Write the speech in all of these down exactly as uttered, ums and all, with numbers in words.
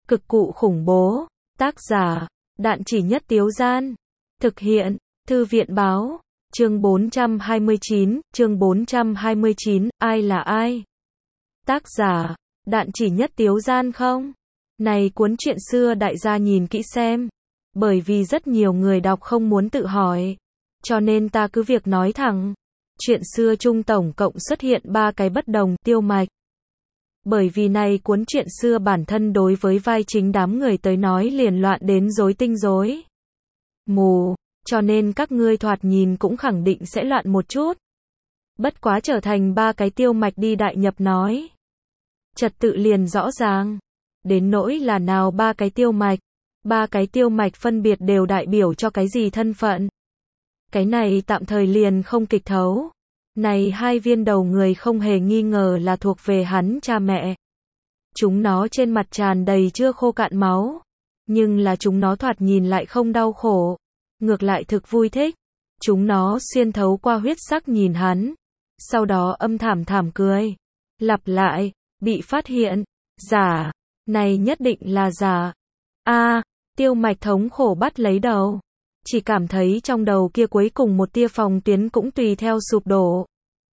Cực cụ khủng bố. Tác giả, Đạn Chỉ Nhất Tiếu Gian. Thực hiện, Thư viện Báo. Chương bốn trăm hai mươi chín, chương bốn trăm hai mươi chín, ai là ai? Tác giả, Đạn Chỉ Nhất Tiếu Gian không? Này cuốn truyện xưa đại gia nhìn kỹ xem. Bởi vì rất nhiều người đọc không muốn tự hỏi. Cho nên ta cứ việc nói thẳng. Truyện xưa chung tổng cộng xuất hiện ba cái bất đồng, tiêu mạch. Bởi vì này cuốn truyện xưa bản thân đối với vai chính đám người tới nói liền loạn đến rối tinh rối mù, cho nên các ngươi thoạt nhìn cũng khẳng định sẽ loạn một chút. Bất quá trở thành ba cái tiêu mạch đi đại nhập nói. Trật tự liền rõ ràng. Đến nỗi là nào ba cái tiêu mạch. Ba cái tiêu mạch phân biệt đều đại biểu cho cái gì thân phận. Cái này tạm thời liền không kịch thấu. Này hai viên đầu người không hề nghi ngờ là thuộc về hắn cha mẹ. Chúng nó trên mặt tràn đầy chưa khô cạn máu. Nhưng là chúng nó thoạt nhìn lại không đau khổ. Ngược lại thực vui thích. Chúng nó xuyên thấu qua huyết sắc nhìn hắn. Sau đó âm thảm thảm cười. Lặp lại, bị phát hiện. Giả. Này nhất định là giả. A, tiêu mạch thống khổ bắt lấy đầu. Chỉ cảm thấy trong đầu kia cuối cùng một tia phòng tuyến cũng tùy theo sụp đổ.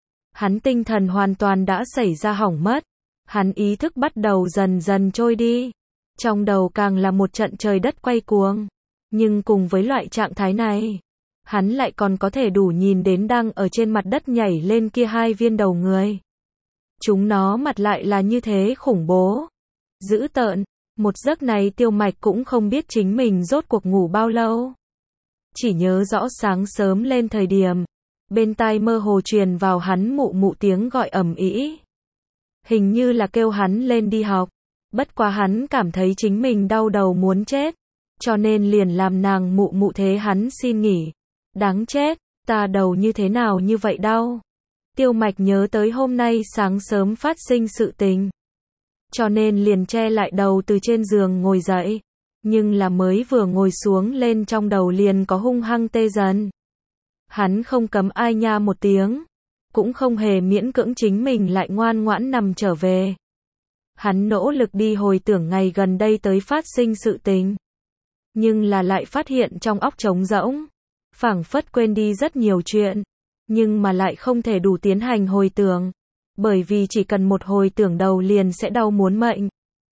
Hắn tinh thần hoàn toàn đã xảy ra hỏng mất. Hắn ý thức bắt đầu dần dần trôi đi. Trong đầu càng là một trận trời đất quay cuồng. Nhưng cùng với loại trạng thái này, hắn lại còn có thể đủ nhìn đến đang ở trên mặt đất nhảy lên kia hai viên đầu người. Chúng nó mặt lại là như thế khủng bố. Dữ tợn. Một giấc này tiêu mạch cũng không biết chính mình rốt cuộc ngủ bao lâu. Chỉ nhớ rõ sáng sớm lên thời điểm, bên tai mơ hồ truyền vào hắn mụ mụ tiếng gọi ầm ĩ. Hình như là kêu hắn lên đi học. Bất quá hắn cảm thấy chính mình đau đầu muốn chết. Cho nên liền làm nàng mụ mụ thế hắn xin nghỉ. Đáng chết, ta đầu như thế nào như vậy đau. Tiêu mạch nhớ tới hôm nay sáng sớm phát sinh sự tình. Cho nên liền che lại đầu từ trên giường ngồi dậy. Nhưng là mới vừa ngồi xuống lên trong đầu liền có hung hăng tê dần. Hắn không cấm ai nha một tiếng. Cũng không hề miễn cưỡng chính mình lại ngoan ngoãn nằm trở về. Hắn nỗ lực đi hồi tưởng ngày gần đây tới phát sinh sự tình. Nhưng là lại phát hiện trong óc trống rỗng. Phảng phất quên đi rất nhiều chuyện. Nhưng mà lại không thể đủ tiến hành hồi tưởng. Bởi vì chỉ cần một hồi tưởng đầu liền sẽ đau muốn mệnh.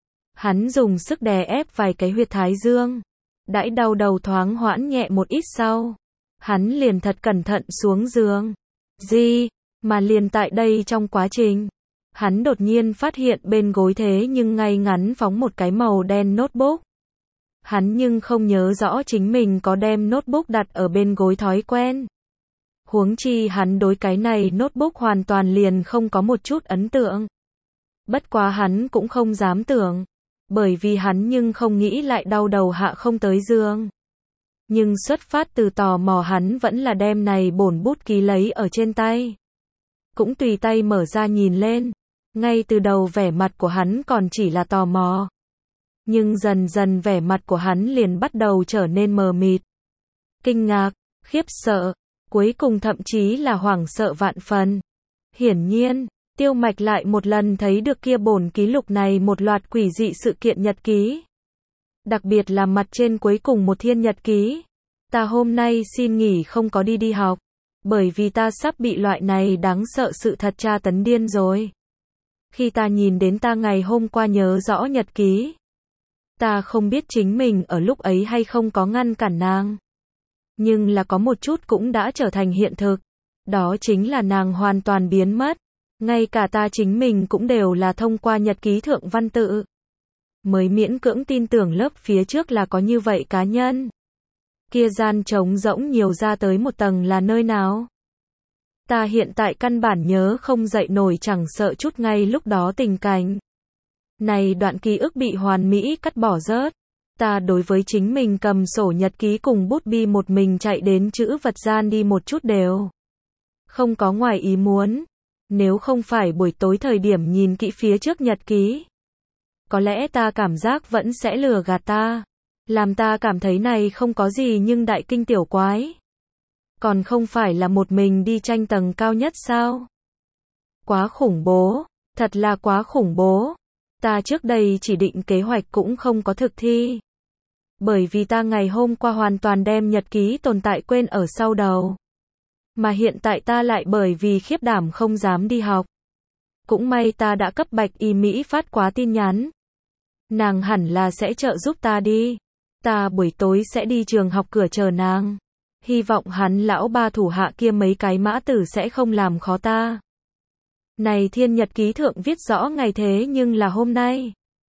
Hắn dùng sức đè ép vài cái huyệt thái dương. Đãi đau đầu thoáng hoãn nhẹ một ít sau. Hắn liền thật cẩn thận xuống giường. Gì? Mà liền tại đây trong quá trình. Hắn đột nhiên phát hiện bên gối thế nhưng ngay ngắn phóng một cái màu đen notebook. Hắn nhưng không nhớ rõ chính mình có đem notebook đặt ở bên gối thói quen. Huống chi hắn đối cái này notebook hoàn toàn liền không có một chút ấn tượng. Bất quá hắn cũng không dám tưởng. Bởi vì hắn nhưng không nghĩ lại đau đầu hạ không tới giường. Nhưng xuất phát từ tò mò hắn vẫn là đem này bổn bút ký lấy ở trên tay. Cũng tùy tay mở ra nhìn lên. Ngay từ đầu vẻ mặt của hắn còn chỉ là tò mò. Nhưng dần dần vẻ mặt của hắn liền bắt đầu trở nên mờ mịt. Kinh ngạc, khiếp sợ, cuối cùng thậm chí là hoảng sợ vạn phần. Hiển nhiên, tiêu mạch lại một lần thấy được kia bổn ký lục này một loạt quỷ dị sự kiện nhật ký. Đặc biệt là mặt trên cuối cùng một thiên nhật ký. Ta hôm nay xin nghỉ không có đi đi học. Bởi vì ta sắp bị loại này đáng sợ sự thật tra tấn điên rồi. Khi ta nhìn đến ta ngày hôm qua nhớ rõ nhật ký. Ta không biết chính mình ở lúc ấy hay không có ngăn cản nàng. Nhưng là có một chút cũng đã trở thành hiện thực. Đó chính là nàng hoàn toàn biến mất. Ngay cả ta chính mình cũng đều là thông qua nhật ký thượng văn tự. Mới miễn cưỡng tin tưởng lớp phía trước là có như vậy cá nhân. Kia gian trống rỗng nhiều ra tới một tầng là nơi nào? Ta hiện tại căn bản nhớ không dậy nổi chẳng sợ chút ngay lúc đó tình cảnh. Này đoạn ký ức bị hoàn mỹ cắt bỏ rớt. Ta đối với chính mình cầm sổ nhật ký cùng bút bi một mình chạy đến chữ vật gian đi một chút đều. Không có ngoài ý muốn. Nếu không phải buổi tối thời điểm nhìn kỹ phía trước nhật ký. Có lẽ ta cảm giác vẫn sẽ lừa gạt ta. Làm ta cảm thấy này không có gì nhưng đại kinh tiểu quái. Còn không phải là một mình đi tranh tầng cao nhất sao? Quá khủng bố. Thật là quá khủng bố. Ta trước đây chỉ định kế hoạch cũng không có thực thi. Bởi vì ta ngày hôm qua hoàn toàn đem nhật ký tồn tại quên ở sau đầu. Mà hiện tại ta lại bởi vì khiếp đảm không dám đi học. Cũng may ta đã cấp Bạch Y Mỹ phát quá tin nhắn. Nàng hẳn là sẽ trợ giúp ta đi. Ta buổi tối sẽ đi trường học cửa chờ nàng. Hy vọng hắn lão ba thủ hạ kia mấy cái mã tử sẽ không làm khó ta. Này thiên nhật ký thượng viết rõ ngày thế nhưng là hôm nay.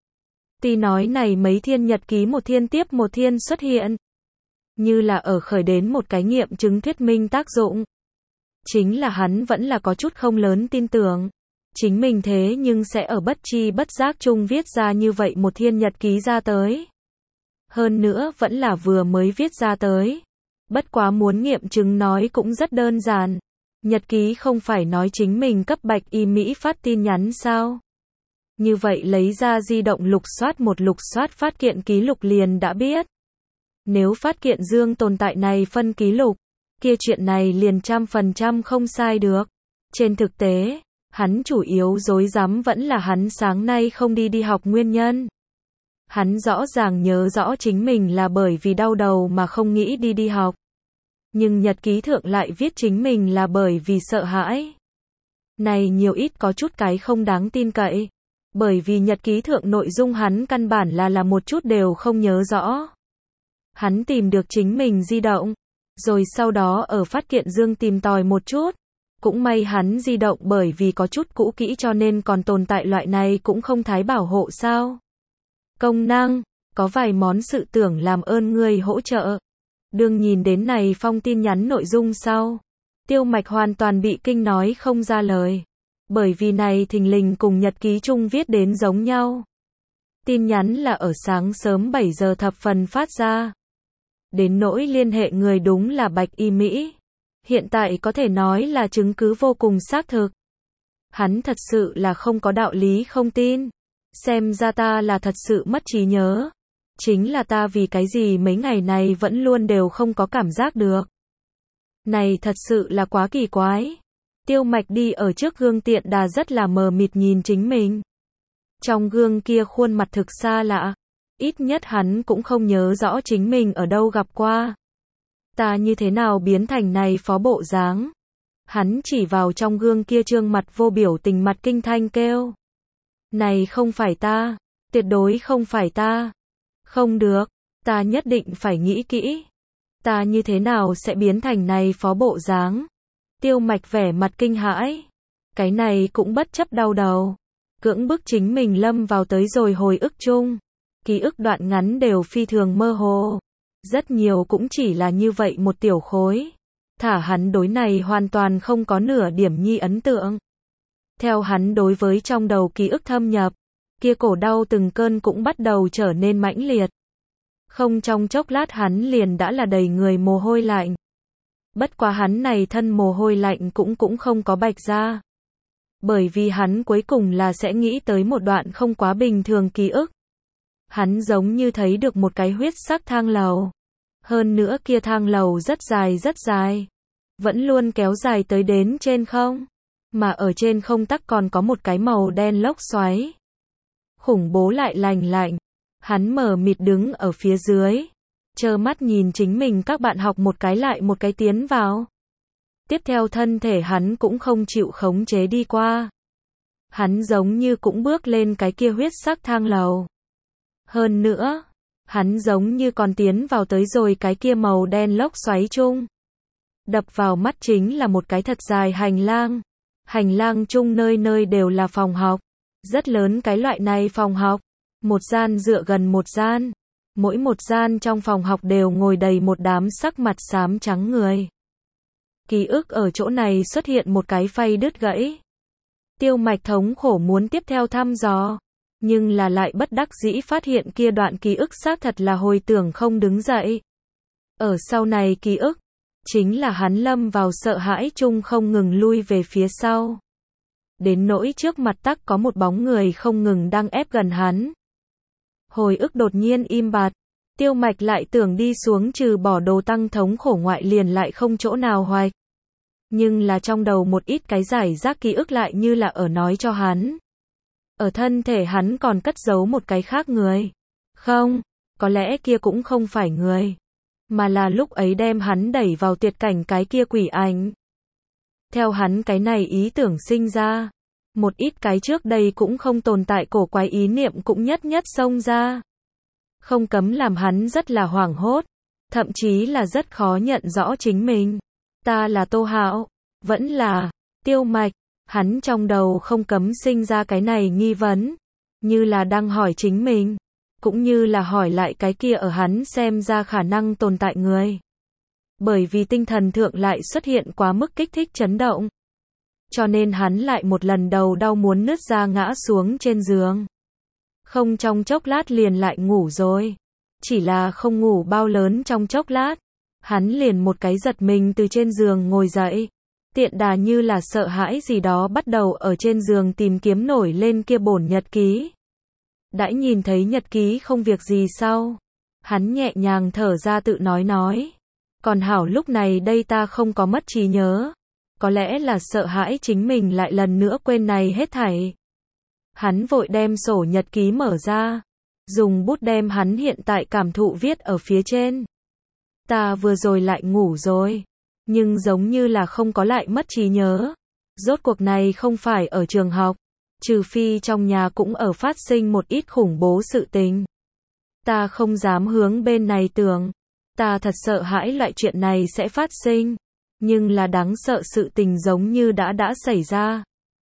Ti nói này mấy thiên nhật ký một thiên tiếp một thiên xuất hiện. Như là ở khởi đến một cái nghiệm chứng thuyết minh tác dụng. Chính là hắn vẫn là có chút không lớn tin tưởng. Chính mình thế nhưng sẽ ở bất chi bất giác chung viết ra như vậy một thiên nhật ký ra tới. Hơn nữa vẫn là vừa mới viết ra tới. Bất quá muốn nghiệm chứng nói cũng rất đơn giản. Nhật ký không phải nói chính mình cấp Bạch Y Mỹ phát tin nhắn sao? Như vậy lấy ra di động lục soát một lục soát phát kiện ký lục liền đã biết. Nếu phát kiện dương tồn tại này phân ký lục, kia chuyện này liền trăm phần trăm không sai được. Trên thực tế, hắn chủ yếu rối rắm vẫn là hắn sáng nay không đi đi học nguyên nhân. Hắn rõ ràng nhớ rõ chính mình là bởi vì đau đầu mà không nghĩ đi đi học. Nhưng nhật ký thượng lại viết chính mình là bởi vì sợ hãi. Này nhiều ít có chút cái không đáng tin cậy. Bởi vì nhật ký thượng nội dung hắn căn bản là là một chút đều không nhớ rõ. Hắn tìm được chính mình di động. Rồi sau đó ở phát kiện dương tìm tòi một chút. Cũng may hắn di động bởi vì có chút cũ kỹ cho nên còn tồn tại loại này cũng không thái bảo hộ sao. Công năng, có vài món sự tưởng làm ơn người hỗ trợ. Đương nhìn đến này phong tin nhắn nội dung sau. Tiêu Mạch hoàn toàn bị kinh nói không ra lời. Bởi vì này thình lình cùng nhật ký chung viết đến giống nhau. Tin nhắn là ở sáng sớm bảy giờ thập phần phát ra. Đến nỗi liên hệ người đúng là Bạch Y Mỹ. Hiện tại có thể nói là chứng cứ vô cùng xác thực. Hắn thật sự là không có đạo lý không tin. Xem ra ta là thật sự mất trí nhớ. Chính là ta vì cái gì mấy ngày này vẫn luôn đều không có cảm giác được. Này thật sự là quá kỳ quái. Tiêu Mạch đi ở trước gương tiện đà rất là mờ mịt nhìn chính mình. Trong gương kia khuôn mặt thực xa lạ. Ít nhất hắn cũng không nhớ rõ chính mình ở đâu gặp qua. Ta như thế nào biến thành này phó bộ dáng. Hắn chỉ vào trong gương kia trương mặt vô biểu tình mặt kinh thanh kêu. Này không phải ta. Tuyệt đối không phải ta. Không được. Ta nhất định phải nghĩ kỹ. Ta như thế nào sẽ biến thành này phó bộ dáng. Tiêu Mạch vẻ mặt kinh hãi. Cái này cũng bất chấp đau đầu. Cưỡng bức chính mình lâm vào tới rồi hồi ức chung. Ký ức đoạn ngắn đều phi thường mơ hồ. Rất nhiều cũng chỉ là như vậy một tiểu khối. Thả hắn đối này hoàn toàn không có nửa điểm nhi ấn tượng. Theo hắn đối với trong đầu ký ức thâm nhập, kia cổ đau từng cơn cũng bắt đầu trở nên mãnh liệt. Không trong chốc lát hắn liền đã là đầy người mồ hôi lạnh. Bất quá hắn này thân mồ hôi lạnh cũng cũng không có bạch ra. Bởi vì hắn cuối cùng là sẽ nghĩ tới một đoạn không quá bình thường ký ức. Hắn giống như thấy được một cái huyết sắc thang lầu. Hơn nữa kia thang lầu rất dài rất dài. Vẫn luôn kéo dài tới đến trên không. Mà ở trên không tắc còn có một cái màu đen lốc xoáy. Khủng bố lại lành lạnh. Hắn mờ mịt đứng ở phía dưới. Trơ mắt nhìn chính mình các bạn học một cái lại một cái tiến vào. Tiếp theo thân thể hắn cũng không chịu khống chế đi qua. Hắn giống như cũng bước lên cái kia huyết sắc thang lầu. Hơn nữa, hắn giống như còn tiến vào tới rồi cái kia màu đen lốc xoáy chung. Đập vào mắt chính là một cái thật dài hành lang. Hành lang chung nơi nơi đều là phòng học. Rất lớn cái loại này phòng học. Một gian dựa gần một gian. Mỗi một gian trong phòng học đều ngồi đầy một đám sắc mặt xám trắng người. Ký ức ở chỗ này xuất hiện một cái phay đứt gãy. Tiêu Mạch thống khổ muốn tiếp theo thăm dò. Nhưng là lại bất đắc dĩ phát hiện kia đoạn ký ức xác thật là hồi tưởng không đứng dậy. Ở sau này ký ức, chính là hắn lâm vào sợ hãi chung không ngừng lui về phía sau. Đến nỗi trước mặt tắc có một bóng người không ngừng đang ép gần hắn. Hồi ức đột nhiên im bặt. Tiêu Mạch lại tưởng đi xuống trừ bỏ đồ tăng thống khổ ngoại liền lại không chỗ nào hoạch. Nhưng là trong đầu một ít cái giải rác ký ức lại như là ở nói cho hắn. Ở thân thể hắn còn cất giấu một cái khác người. Không, có lẽ kia cũng không phải người, mà là lúc ấy đem hắn đẩy vào tuyệt cảnh cái kia quỷ ảnh. Theo hắn cái này ý tưởng sinh ra, một ít cái trước đây cũng không tồn tại cổ quái ý niệm cũng nhất nhất xông ra. Không cấm làm hắn rất là hoảng hốt, thậm chí là rất khó nhận rõ chính mình. Ta là Tô Hạo, vẫn là Tiêu Mạch, hắn trong đầu không cấm sinh ra cái này nghi vấn, như là đang hỏi chính mình, cũng như là hỏi lại cái kia ở hắn xem ra khả năng tồn tại người. Bởi vì tinh thần thượng lại xuất hiện quá mức kích thích chấn động, cho nên hắn lại một lần đầu đau muốn nứt ra ngã xuống trên giường. Không trong chốc lát liền lại ngủ rồi. Chỉ là không ngủ bao lớn trong chốc lát, hắn liền một cái giật mình từ trên giường ngồi dậy. Tiện đà như là sợ hãi gì đó bắt đầu ở trên giường tìm kiếm nổi lên kia bổn nhật ký. Đãi nhìn thấy nhật ký không việc gì sau, hắn nhẹ nhàng thở ra tự nói nói. Còn hảo lúc này đây ta không có mất trí nhớ. Có lẽ là sợ hãi chính mình lại lần nữa quên này hết thảy. Hắn vội đem sổ nhật ký mở ra, dùng bút đem hắn hiện tại cảm thụ viết ở phía trên. Ta vừa rồi lại ngủ rồi, nhưng giống như là không có lại mất trí nhớ. Rốt cuộc này không phải ở trường học, trừ phi trong nhà cũng ở phát sinh một ít khủng bố sự tình. Ta không dám hướng bên này tưởng, ta thật sợ hãi loại chuyện này sẽ phát sinh, nhưng là đáng sợ sự tình giống như đã đã xảy ra.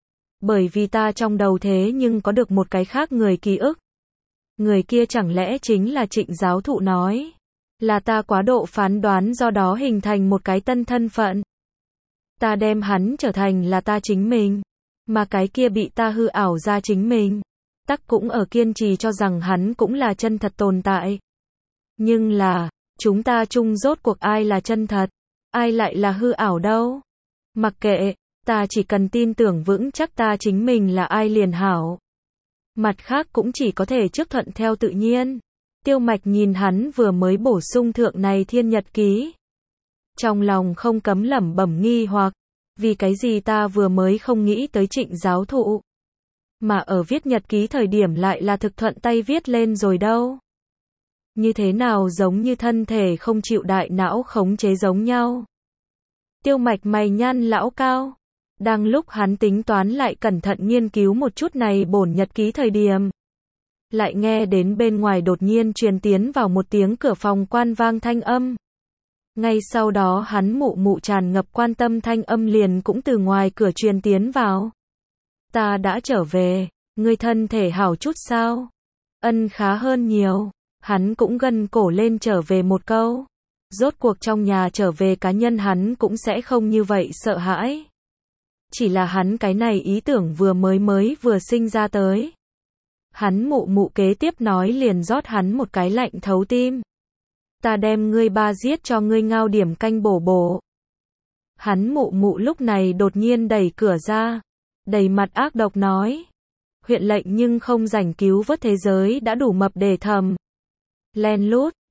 Bởi vì ta trong đầu thế nhưng có được một cái khác người ký ức. Người kia chẳng lẽ chính là Trịnh giáo thụ nói. Là ta quá độ phán đoán do đó hình thành một cái tân thân phận. Ta đem hắn trở thành là ta chính mình. Mà cái kia bị ta hư ảo ra chính mình. Tắc cũng ở kiên trì cho rằng hắn cũng là chân thật tồn tại. Nhưng là, chúng ta chung rốt cuộc ai là chân thật, ai lại là hư ảo đâu. Mặc kệ, ta chỉ cần tin tưởng vững chắc ta chính mình là ai liền hảo. Mặt khác cũng chỉ có thể trước thuận theo tự nhiên. Tiêu Mạch nhìn hắn vừa mới bổ sung thượng này thiên nhật ký. Trong lòng không cấm lẩm bẩm nghi hoặc, vì cái gì ta vừa mới không nghĩ tới Trịnh giáo thụ. Mà ở viết nhật ký thời điểm lại là thực thuận tay viết lên rồi đâu. Như thế nào giống như thân thể không chịu đại não khống chế giống nhau. Tiêu Mạch mày nhăn lão cao. Đang lúc hắn tính toán lại cẩn thận nghiên cứu một chút này bổn nhật ký thời điểm. Lại nghe đến bên ngoài đột nhiên truyền tiến vào một tiếng cửa phòng quan vang thanh âm. Ngay sau đó hắn mụ mụ tràn ngập quan tâm thanh âm liền cũng từ ngoài cửa truyền tiến vào. Ta đã trở về, ngươi thân thể hảo chút sao? Ân khá hơn nhiều. Hắn cũng gân cổ lên trở về một câu. Rốt cuộc trong nhà trở về cá nhân hắn cũng sẽ không như vậy sợ hãi. Chỉ là hắn cái này ý tưởng vừa mới mới vừa sinh ra tới. Hắn mụ mụ kế tiếp nói liền rót hắn một cái lạnh thấu tim. Ta đem ngươi ba giết cho ngươi ngao điểm canh bổ bổ. Hắn mụ mụ lúc này đột nhiên đẩy cửa ra. Đầy mặt ác độc nói. Huyện lệnh nhưng không rảnh cứu vớt thế giới đã đủ mập để thầm. Len lút,